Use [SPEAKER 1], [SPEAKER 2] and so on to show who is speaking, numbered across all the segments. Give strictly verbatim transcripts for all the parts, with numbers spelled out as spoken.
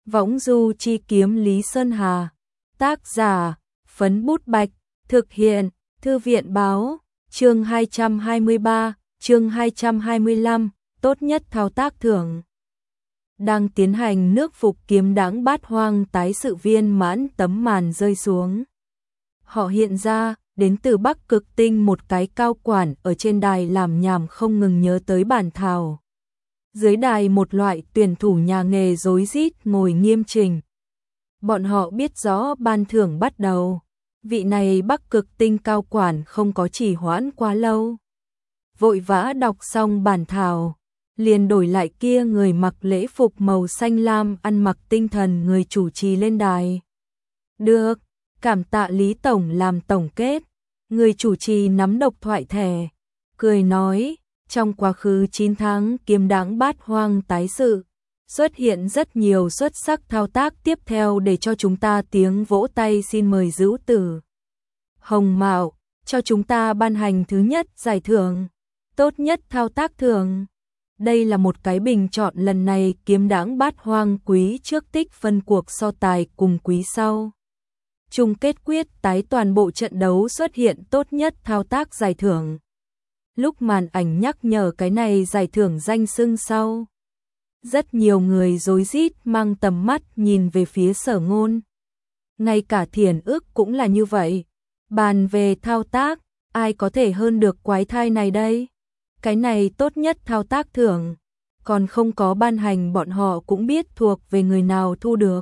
[SPEAKER 1] Võng du chi kiếm Lý Sơn Hà. Tác giả, Phấn Bút Bạch. Thực hiện, Thư viện Báo. Chương hai trăm hai mươi ba, chương hai trăm hai mươi lăm, tốt nhất thao tác thưởng. Đang tiến hành nước phục kiếm đãng bát hoang tái sự viên mãn tấm màn rơi xuống. Họ hiện ra, đến từ Bắc Cực Tinh, một cái cao quản ở trên đài làm nhảm không ngừng nhớ tới bản thảo. Dưới đài một loại tuyển thủ nhà nghề rối rít ngồi nghiêm chỉnh. Bọn họ biết rõ ban thưởng bắt đầu. Vị này Bắc Cực Tinh cao quản không có trì hoãn quá lâu. Vội vã đọc xong bản thảo, liền đổi lại kia người mặc lễ phục màu xanh lam ăn mặc tinh thần người chủ trì lên đài. Được, cảm tạ Lý Tổng làm tổng kết. Người chủ trì nắm độc thoại thẻ, cười nói, trong quá khứ chín tháng kiếm đãng bát hoang tái sự, xuất hiện rất nhiều xuất sắc thao tác tiếp theo để cho chúng ta tiếng vỗ tay. Xin mời Dữu Tử Hồng Mạo cho chúng ta ban hành thứ nhất giải thưởng, tốt nhất thao tác thưởng. Đây là một cái bình chọn lần này kiếm đãng bát hoang quý trước tích phân cuộc so tài cùng quý sau. Chung kết quyết tái toàn bộ trận đấu xuất hiện tốt nhất thao tác giải thưởng. Lúc màn ảnh nhắc nhở cái này giải thưởng danh xưng sau, rất nhiều người rối rít mang tầm mắt nhìn về phía Sở Ngôn. Ngay cả Thiền Ức cũng là như vậy. Bàn về thao tác, ai có thể hơn được quái thai này đây? Cái này tốt nhất thao tác thưởng, còn không có ban hành bọn họ cũng biết thuộc về người nào thu được.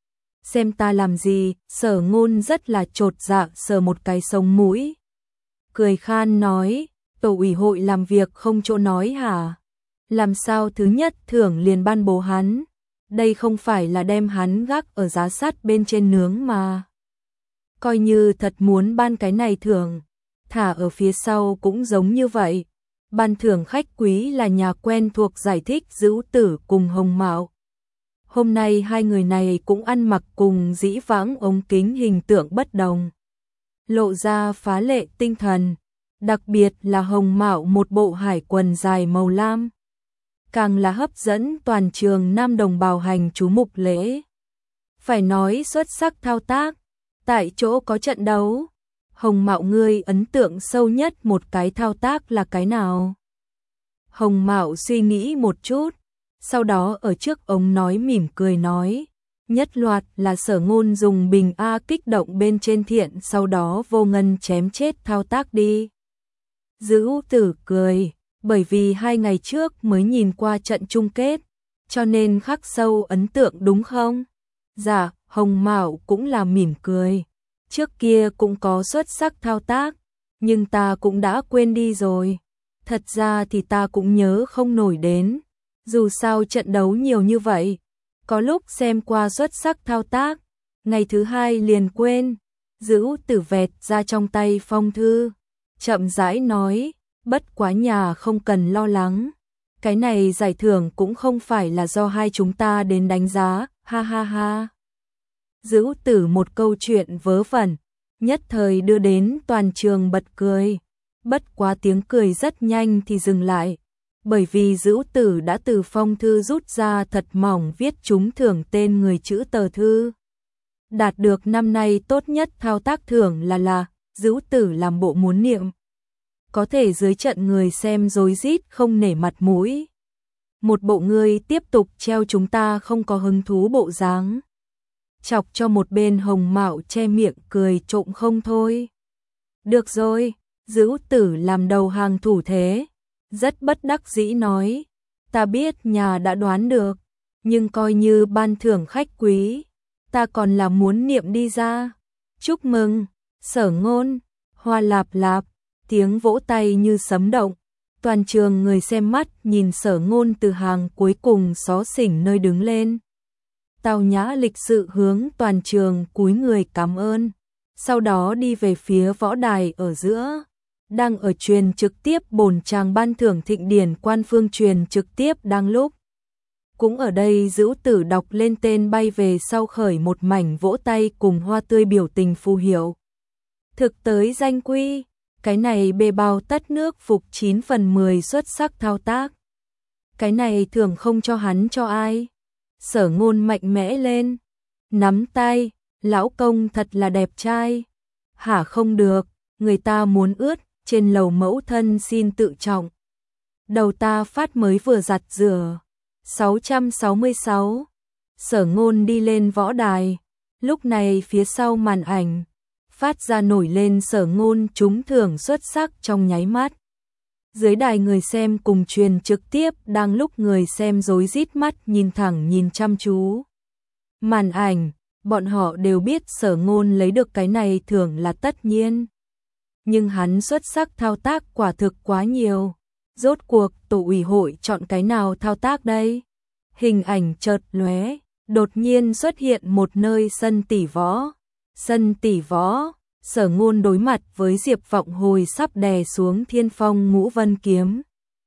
[SPEAKER 1] Xem ta làm gì? Sở Ngôn rất là chột dạ sờ một cái sống mũi. Cười khan nói, tổ ủy hội làm việc không chỗ nói hả? Làm sao thứ nhất thưởng liền ban bố hắn? Đây không phải là đem hắn gác ở giá sắt bên trên nướng mà. Coi như thật muốn ban cái này thưởng, thả ở phía sau cũng giống như vậy. Ban thưởng khách quý là nhà quen thuộc, giải thích Dữu Tử cùng Hồng Mạo. Hôm nay hai người này cũng ăn mặc cùng dĩ vãng ống kính hình tượng bất đồng, lộ ra phá lệ tinh thần, đặc biệt là Hồng Mạo một bộ hải quần dài màu lam, càng là hấp dẫn toàn trường nam đồng bào hành chú mục lễ. Phải nói xuất sắc thao tác, tại chỗ có trận đấu. Hồng Mạo, ngươi ấn tượng sâu nhất một cái thao tác là cái nào? Hồng Mạo suy nghĩ một chút, sau đó ở trước ống nói mỉm cười nói, nhất loạt là Sở Ngôn dùng bình A kích động bên trên thiện, sau đó vô ngân chém chết thao tác đi. Dữu Tử cười, bởi vì hai ngày trước mới nhìn qua trận chung kết, cho nên khắc sâu ấn tượng đúng không? Dạ, Hồng Mạo cũng là mỉm cười. Trước kia cũng có xuất sắc thao tác, nhưng ta cũng đã quên đi rồi. Thật ra thì ta cũng nhớ không nổi đến. Dù sao trận đấu nhiều như vậy, có lúc xem qua xuất sắc thao tác, ngày thứ hai liền quên. Dữu Tử vẹt ra trong tay phong thư, chậm rãi nói, bất quá nhà không cần lo lắng. Cái này giải thưởng cũng không phải là do hai chúng ta đến đánh giá, ha ha ha. Dữu Tử một câu chuyện vớ vẩn, nhất thời đưa đến toàn trường bật cười. Bất quá tiếng cười rất nhanh thì dừng lại, bởi vì Dữu Tử đã từ phong thư rút ra thật mỏng viết trúng thưởng tên người chữ tờ thư. Đạt được năm nay tốt nhất thao tác thưởng là là, Dữu Tử làm bộ muốn niệm. Có thể dưới trận người xem rối rít không nể mặt mũi. Một bộ người tiếp tục treo chúng ta không có hứng thú bộ dáng. Chọc cho một bên Hồng Mạo che miệng cười trộm không thôi. Được rồi, Dữu Tử làm đầu hàng thủ thế, rất bất đắc dĩ nói, ta biết nhà đã đoán được, nhưng coi như ban thưởng khách quý, ta còn là muốn niệm đi ra. Chúc mừng, Sở Ngôn, hoa lạp lạp, tiếng vỗ tay như sấm động. Toàn trường người xem mắt nhìn Sở Ngôn từ hàng cuối cùng xó xỉnh nơi đứng lên. Tào nhã lịch sự hướng toàn trường cúi người cảm ơn, sau đó đi về phía võ đài ở giữa, đang ở truyền trực tiếp bổn tràng ban thưởng thịnh điển quan phương truyền trực tiếp đang lúc. Cũng ở đây Dữu Tử đọc lên tên bay về sau khởi một mảnh vỗ tay cùng hoa tươi biểu tình phù hiệu. Thực tới danh quy, cái này bê bao tất nước phục chín phần mười xuất sắc thao tác. Cái này thường không cho hắn cho ai. Sở Ngôn mạnh mẽ lên, nắm tay, lão công thật là đẹp trai. Hả không được, người ta muốn ướt, trên lầu mẫu thân xin tự trọng. Đầu ta phát mới vừa giặt rửa. sáu trăm sáu mươi sáu. Sở Ngôn đi lên võ đài. Lúc này phía sau màn ảnh phát ra nổi lên Sở Ngôn trúng thưởng xuất sắc trong nháy mắt. Dưới đài người xem cùng truyền trực tiếp, đang lúc người xem rối rít mắt nhìn thẳng nhìn chăm chú. Màn ảnh, bọn họ đều biết Sở Ngôn lấy được cái này thưởng là tất nhiên. Nhưng hắn xuất sắc thao tác quả thực quá nhiều. Rốt cuộc tổ ủy hội chọn cái nào thao tác đây? Hình ảnh chợt lóe, đột nhiên xuất hiện một nơi sân tỷ võ. Sân tỷ võ, Sở Ngôn đối mặt với Diệp Vọng Hồi sắp đè xuống Thiên Phong Ngũ Vân kiếm.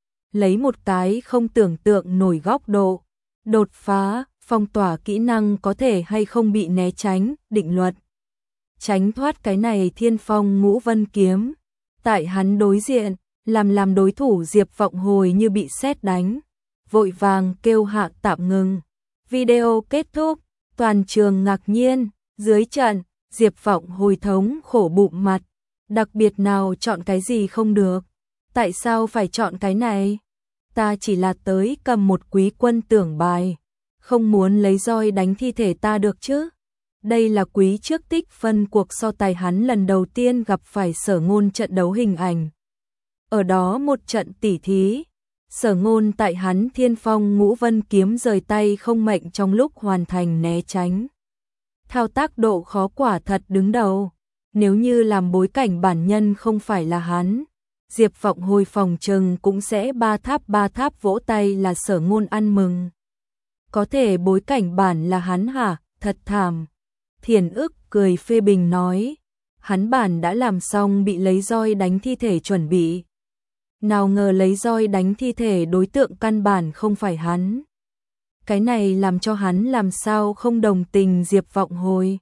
[SPEAKER 1] Lấy một cái không tưởng tượng nổi góc độ, đột phá, phong tỏa kỹ năng có thể hay không bị né tránh, định luật. Tránh thoát cái này Thiên Phong Ngũ Vân kiếm. Tại hắn đối diện, làm làm đối thủ Diệp Vọng Hồi như bị sét đánh, vội vàng kêu hạ tạm ngừng. Video kết thúc, toàn trường ngạc nhiên, dưới trận, Diệp Vọng Hồi thống khổ bụng mặt, đặc biệt nào chọn cái gì không được, tại sao phải chọn cái này? Ta chỉ là tới cầm một quý quân tưởng bài, không muốn lấy roi đánh thi thể ta được chứ? Đây là quý trước tích phân cuộc so tài hắn lần đầu tiên gặp phải Sở Ngôn trận đấu hình ảnh. Ở đó một trận tỉ thí, Sở Ngôn tại hắn Thiên Phong Ngũ Vân kiếm rời tay không mệnh trong lúc hoàn thành né tránh. Thao tác độ khó quả thật đứng đầu, nếu như làm bối cảnh bản nhân không phải là hắn, Diệp Vọng Hồi phòng trừng cũng sẽ ba tháp ba tháp vỗ tay là Sở Ngôn ăn mừng. Có thể bối cảnh bản là hắn hả? Thật thảm. Thiền ức cười phê bình nói, hắn bản đã làm xong bị lấy roi đánh thi thể chuẩn bị. Nào ngờ lấy roi đánh thi thể đối tượng căn bản không phải hắn. Cái này làm cho hắn làm sao không đồng tình Diệp Vọng Hồi.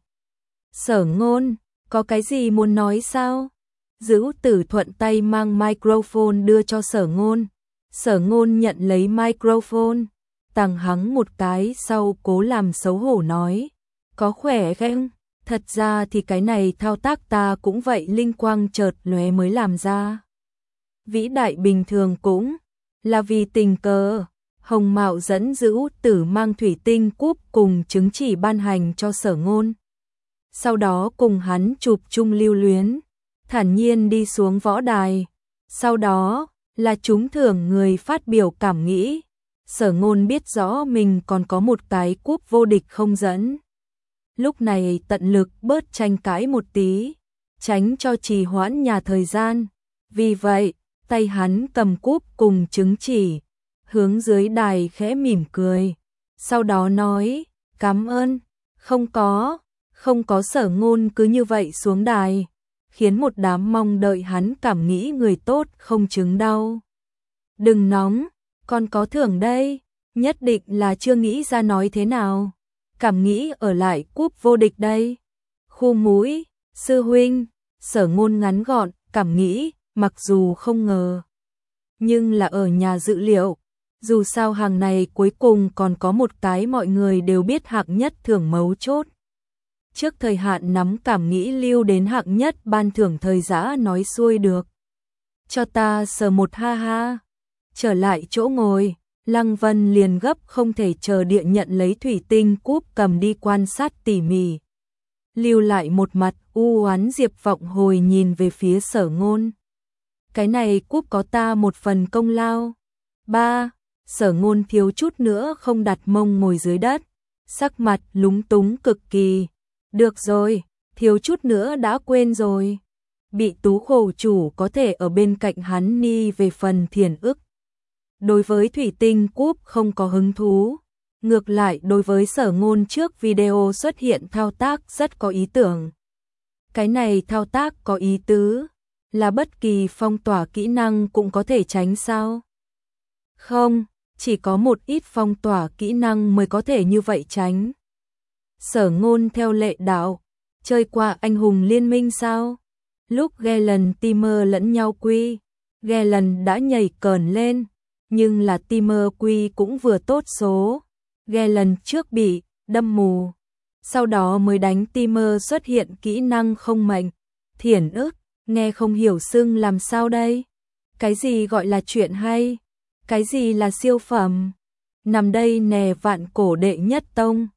[SPEAKER 1] Sở Ngôn, có cái gì muốn nói sao? Dữ Tử thuận tay mang microphone đưa cho Sở Ngôn. Sở Ngôn nhận lấy microphone, tằng hắng một cái sau cố làm xấu hổ nói, có khỏe không? Thật ra thì cái này thao tác ta cũng vậy, linh quang chợt lóe mới làm ra. Vĩ đại bình thường cũng là vì tình cờ. Hồng Mạo dẫn Dữ Tử mang thủy tinh cúp cùng chứng chỉ ban hành cho Sở Ngôn. Sau đó cùng hắn chụp chung lưu luyến, thản nhiên đi xuống võ đài. Sau đó là trúng thưởng người phát biểu cảm nghĩ. Sở Ngôn biết rõ mình còn có một cái cúp vô địch không dẫn. Lúc này tận lực bớt tranh cãi một tí, tránh cho trì hoãn nhà thời gian. Vì vậy, tay hắn cầm cúp cùng chứng chỉ, hướng dưới đài khẽ mỉm cười. Sau đó nói, cảm ơn, không có, không có. Sở Ngôn cứ như vậy xuống đài, khiến một đám mong đợi hắn cảm nghĩ người tốt không chứng đau. Đừng nóng, còn có thưởng đây, nhất định là chưa nghĩ ra nói thế nào. Cảm nghĩ ở lại cúp vô địch đây. Khu mũi, sư huynh. Sở Ngôn ngắn gọn, cảm nghĩ, mặc dù không ngờ, nhưng là ở nhà dự liệu. Dù sao hàng này cuối cùng còn có một cái mọi người đều biết hạng nhất thưởng mấu chốt. Trước thời hạn nắm cảm nghĩ lưu đến hạng nhất ban thưởng thời giã nói xuôi được. Cho ta sờ một ha ha. Trở lại chỗ ngồi, Lăng Vân liền gấp không thể chờ địa nhận lấy thủy tinh cúp cầm đi quan sát tỉ mỉ. Lưu lại một mặt u oán. Diệp Vọng Hồi nhìn về phía Sở Ngôn. Cái này cúp có ta một phần công lao. Ba, Sở Ngôn thiếu chút nữa không đặt mông ngồi dưới đất, sắc mặt lúng túng cực kỳ. Được rồi, thiếu chút nữa đã quên rồi. Bị Tú khổ chủ có thể ở bên cạnh hắn ni về phần thiền ức. Đối với thủy tinh cúp không có hứng thú. Ngược lại đối với Sở Ngôn trước video xuất hiện thao tác rất có ý tưởng. Cái này thao tác có ý tứ, là bất kỳ phong tỏa kỹ năng cũng có thể tránh sao? Không, chỉ có một ít phong tỏa kỹ năng mới có thể như vậy tránh. Sở Ngôn theo lệ đạo, chơi qua anh hùng liên minh sao? Lúc Galen Timer lẫn nhau quy, Galen đã nhảy cờn lên, nhưng là Timer quy cũng vừa tốt số. ghe lần trước bị đâm mù, sau đó mới đánh Timer xuất hiện kỹ năng không mệnh, thiển ức, nghe không hiểu xưng làm sao đây? Cái gì gọi là chuyện hay? Cái gì là siêu phẩm? Nằm đây nè vạn cổ đệ nhất tông.